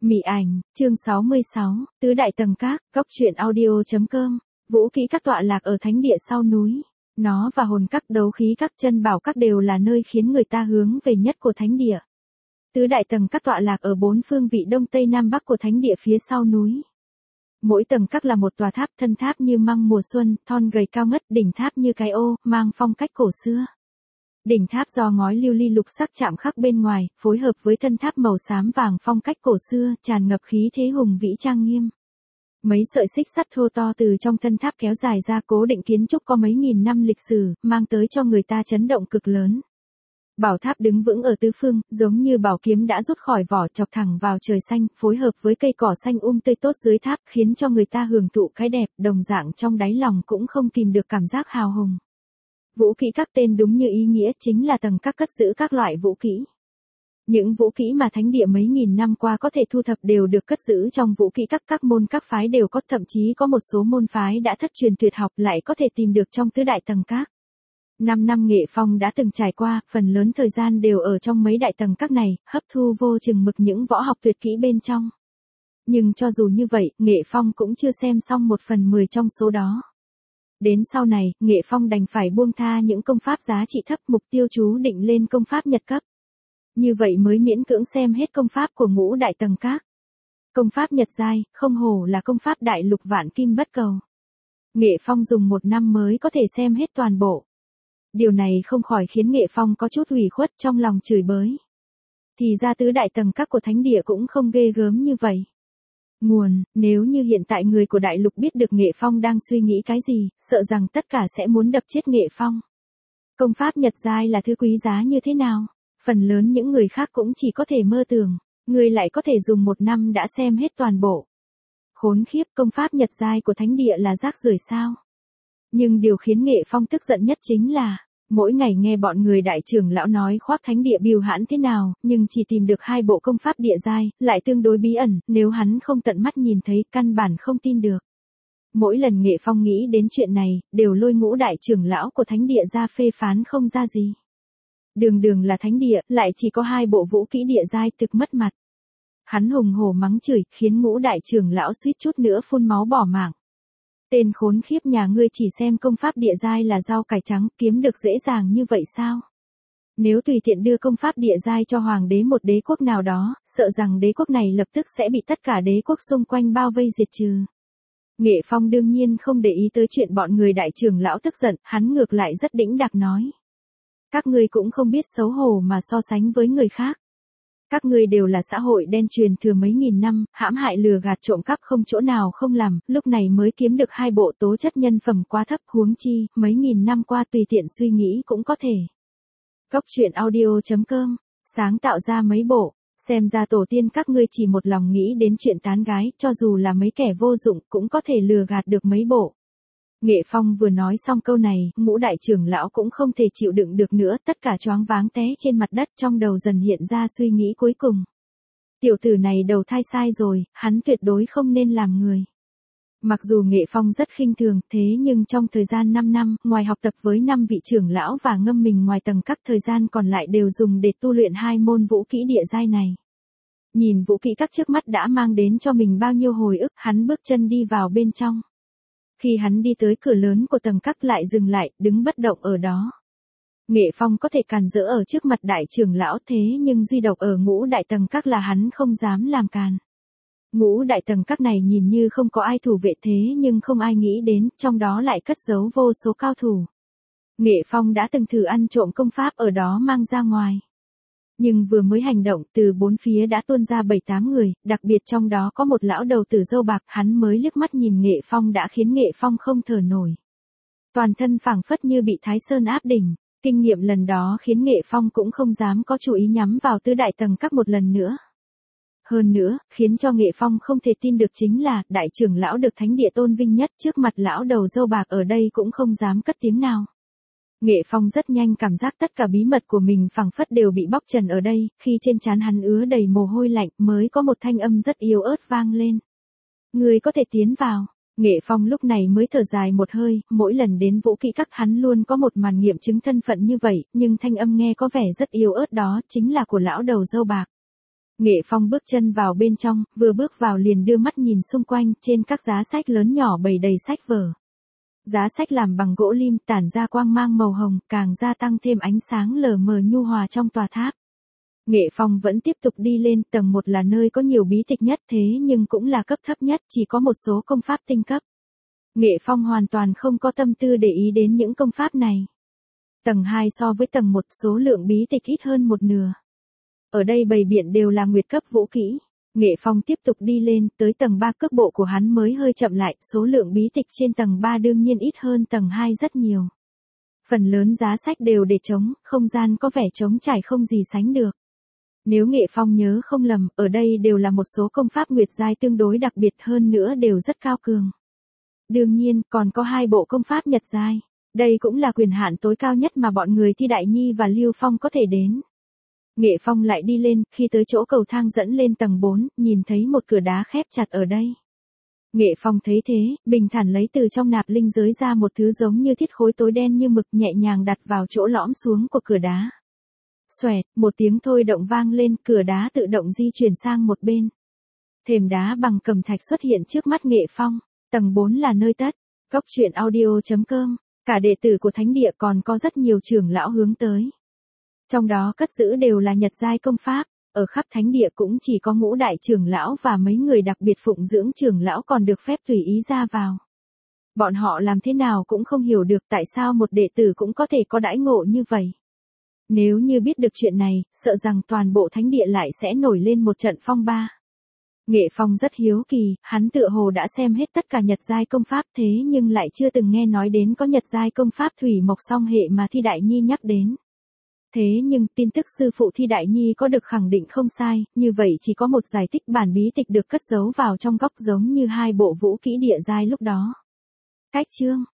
Mị ảnh, chương 66, tứ đại tầng các, góc truyện audio.com, vũ kỹ các tọa lạc ở thánh địa sau núi. Nó và hồn các, đấu khí các, chân bảo các đều là nơi khiến người ta hướng về nhất của thánh địa. Tứ đại tầng các tọa lạc ở bốn phương vị đông tây nam bắc của thánh địa phía sau núi. Mỗi tầng các là một tòa tháp, thân tháp như măng mùa xuân, thon gầy cao ngất, đỉnh tháp như cái ô, mang phong cách cổ xưa. Đỉnh tháp do ngói lưu ly lục sắc chạm khắc bên ngoài, phối hợp với thân tháp màu xám vàng phong cách cổ xưa, tràn ngập khí thế hùng vĩ trang nghiêm. Mấy sợi xích sắt thô to từ trong thân tháp kéo dài ra, cố định kiến trúc có mấy nghìn năm lịch sử, mang tới cho người ta chấn động cực lớn. Bảo tháp đứng vững ở tứ phương, giống như bảo kiếm đã rút khỏi vỏ, chọc thẳng vào trời xanh, phối hợp với cây cỏ xanh tươi tốt dưới tháp, khiến cho người ta hưởng thụ cái đẹp, đồng dạng trong đáy lòng cũng không kìm được cảm giác hào hùng. Vũ kỹ các tên đúng như ý nghĩa, chính là tầng các cất giữ các loại vũ kỹ. Những vũ kỹ mà thánh địa mấy nghìn năm qua có thể thu thập đều được cất giữ trong vũ kỹ các môn các phái đều có, thậm chí có một số môn phái đã thất truyền tuyệt học lại có thể tìm được trong tứ đại tầng các. 5 năm Nghệ Phong đã từng trải qua, phần lớn thời gian đều ở trong mấy đại tầng các này, hấp thu vô chừng mực những võ học tuyệt kỹ bên trong. Nhưng cho dù như vậy, Nghệ Phong cũng chưa xem xong 1/10 trong số đó. Đến sau này, Nghệ Phong đành phải buông tha những công pháp giá trị thấp, mục tiêu chú định lên công pháp nhật cấp. Như vậy mới miễn cưỡng xem hết công pháp của ngũ đại tầng các. Công pháp nhật giai, không hổ là công pháp đại lục vạn kim bất cầu. Nghệ Phong dùng 1 năm mới có thể xem hết toàn bộ. Điều này không khỏi khiến Nghệ Phong có chút ủy khuất, trong lòng chửi bới. Thì ra tứ đại tầng các của thánh địa cũng không ghê gớm như vậy. Nguồn, nếu như hiện tại người của đại lục biết được Nghệ Phong đang suy nghĩ cái gì, sợ rằng tất cả sẽ muốn đập chết Nghệ Phong. Công pháp nhật giai là thứ quý giá như thế nào? Phần lớn những người khác cũng chỉ có thể mơ tưởng, người lại có thể dùng 1 năm đã xem hết toàn bộ. Khốn khiếp, công pháp nhật giai của thánh địa là rác rưởi sao? Nhưng điều khiến Nghệ Phong tức giận nhất chính là, mỗi ngày nghe bọn người đại trưởng lão nói khoác thánh địa bìu hãn thế nào, nhưng chỉ tìm được 2 bộ công pháp địa giai, lại tương đối bí ẩn, nếu hắn không tận mắt nhìn thấy, căn bản không tin được. Mỗi lần Nghệ Phong nghĩ đến chuyện này, đều lôi ngũ đại trưởng lão của thánh địa ra phê phán không ra gì. Đường đường là thánh địa, lại chỉ có 2 bộ vũ kỹ địa giai, thực mất mặt. Hắn hùng hổ mắng chửi, khiến ngũ đại trưởng lão suýt chút nữa phun máu bỏ mạng. Tên khốn khiếp nhà ngươi chỉ xem công pháp địa giai là rau cải trắng, kiếm được dễ dàng như vậy sao? Nếu tùy tiện đưa công pháp địa giai cho hoàng đế một đế quốc nào đó, sợ rằng đế quốc này lập tức sẽ bị tất cả đế quốc xung quanh bao vây diệt trừ. Nghệ Phong đương nhiên không để ý tới chuyện bọn người đại trưởng lão tức giận, hắn ngược lại rất đĩnh đạc nói. Các ngươi cũng không biết xấu hổ mà so sánh với người khác. Các ngươi đều là xã hội đen truyền thừa mấy nghìn năm, hãm hại lừa gạt trộm cắp không chỗ nào không làm, lúc này mới kiếm được 2 bộ tố chất nhân phẩm quá thấp, huống chi, mấy nghìn năm qua tùy tiện suy nghĩ cũng có thể. Góc truyện audio.com, sáng tạo ra mấy bộ, xem ra tổ tiên các ngươi chỉ một lòng nghĩ đến chuyện tán gái, cho dù là mấy kẻ vô dụng cũng có thể lừa gạt được mấy bộ. Nghệ Phong vừa nói xong câu này, ngũ đại trưởng lão cũng không thể chịu đựng được nữa, tất cả choáng váng té trên mặt đất, trong đầu dần hiện ra suy nghĩ cuối cùng. Tiểu tử này đầu thai sai rồi, hắn tuyệt đối không nên làm người. Mặc dù Nghệ Phong rất khinh thường, thế nhưng trong thời gian 5 năm, ngoài học tập với 5 vị trưởng lão và ngâm mình ngoài tầng các, thời gian còn lại đều dùng để tu luyện 2 môn vũ kỹ địa giai này. Nhìn vũ kỹ các trước mắt đã mang đến cho mình bao nhiêu hồi ức, hắn bước chân đi vào bên trong. Khi hắn đi tới cửa lớn của tầng các lại dừng lại, đứng bất động ở đó. Nghệ Phong có thể càn rỡ ở trước mặt đại trưởng lão, thế nhưng duy độc ở ngũ đại tầng các là hắn không dám làm càn. Ngũ đại tầng các này nhìn như không có ai thủ vệ, thế nhưng không ai nghĩ đến, trong đó lại cất giấu vô số cao thủ. Nghệ Phong đã từng thử ăn trộm công pháp ở đó mang ra ngoài. Nhưng vừa mới hành động, từ 4 phía đã tuôn ra 7-8 người, đặc biệt trong đó có một lão đầu tử râu bạc, hắn mới liếc mắt nhìn Nghệ Phong đã khiến Nghệ Phong không thở nổi. Toàn thân phảng phất như bị Thái Sơn áp đỉnh, kinh nghiệm lần đó khiến Nghệ Phong cũng không dám có chủ ý nhắm vào tứ đại tầng các một lần nữa. Hơn nữa, khiến cho Nghệ Phong không thể tin được chính là, đại trưởng lão được thánh địa tôn vinh nhất, trước mặt lão đầu râu bạc ở đây cũng không dám cất tiếng nào. Nghệ Phong rất nhanh cảm giác tất cả bí mật của mình phảng phất đều bị bóc trần ở đây, khi trên trán hắn ứa đầy mồ hôi lạnh, mới có một thanh âm rất yếu ớt vang lên. Người có thể tiến vào. Nghệ Phong lúc này mới thở dài một hơi, mỗi lần đến vũ kỹ các hắn luôn có một màn nghiệm chứng thân phận như vậy, nhưng thanh âm nghe có vẻ rất yếu ớt đó chính là của lão đầu râu bạc. Nghệ Phong bước chân vào bên trong, vừa bước vào liền đưa mắt nhìn xung quanh, trên các giá sách lớn nhỏ bày đầy sách vở. Giá sách làm bằng gỗ lim tản ra quang mang màu hồng, càng gia tăng thêm ánh sáng lờ mờ nhu hòa trong tòa tháp. Nghệ Phong vẫn tiếp tục đi lên, tầng 1 là nơi có nhiều bí tịch nhất thế nhưng cũng là cấp thấp nhất, chỉ có một số công pháp tinh cấp. Nghệ Phong hoàn toàn không có tâm tư để ý đến những công pháp này. Tầng 2 so với tầng 1 số lượng bí tịch ít hơn một nửa. Ở đây bày biện đều là nguyệt cấp vũ kỹ. Nghệ Phong tiếp tục đi lên, tới tầng 3 cước bộ của hắn mới hơi chậm lại, số lượng bí tịch trên tầng 3 đương nhiên ít hơn tầng 2 rất nhiều. Phần lớn giá sách đều để trống, không gian có vẻ trống trải không gì sánh được. Nếu Nghệ Phong nhớ không lầm, ở đây đều là một số công pháp nguyệt giai tương đối đặc biệt hơn nữa đều rất cao cường. Đương nhiên, còn có 2 bộ công pháp nhật giai. Đây cũng là quyền hạn tối cao nhất mà bọn người Thi Đại Nhi và Lưu Phong có thể đến. Nghệ Phong lại đi lên, khi tới chỗ cầu thang dẫn lên tầng 4, nhìn thấy một cửa đá khép chặt ở đây. Nghệ Phong thấy thế, bình thản lấy từ trong nạp linh giới ra một thứ giống như thiết khối tối đen như mực nhẹ nhàng đặt vào chỗ lõm xuống của cửa đá. Xoẹt, một tiếng thôi động vang lên, cửa đá tự động di chuyển sang một bên. Thềm đá bằng cẩm thạch xuất hiện trước mắt Nghệ Phong, tầng 4 là nơi tất. Cốc truyện audio.com, cả đệ tử của thánh địa còn có rất nhiều trưởng lão hướng tới. Trong đó cất giữ đều là nhật giai công pháp, ở khắp thánh địa cũng chỉ có ngũ đại trưởng lão và mấy người đặc biệt phụng dưỡng trưởng lão còn được phép tùy ý ra vào. Bọn họ làm thế nào cũng không hiểu được tại sao một đệ tử cũng có thể có đãi ngộ như vậy. Nếu như biết được chuyện này, sợ rằng toàn bộ thánh địa lại sẽ nổi lên một trận phong ba. Nghệ Phong rất hiếu kỳ, hắn tựa hồ đã xem hết tất cả nhật giai công pháp thế nhưng lại chưa từng nghe nói đến có nhật giai công pháp thủy mộc song hệ mà Thi Đại Nhi nhắc đến. Thế nhưng tin tức sư phụ Thi Đại Nhi có được khẳng định không sai, như vậy chỉ có một giải tích bản bí tịch được cất giấu vào trong góc giống như 2 bộ vũ kỹ địa giai lúc đó. Cách chương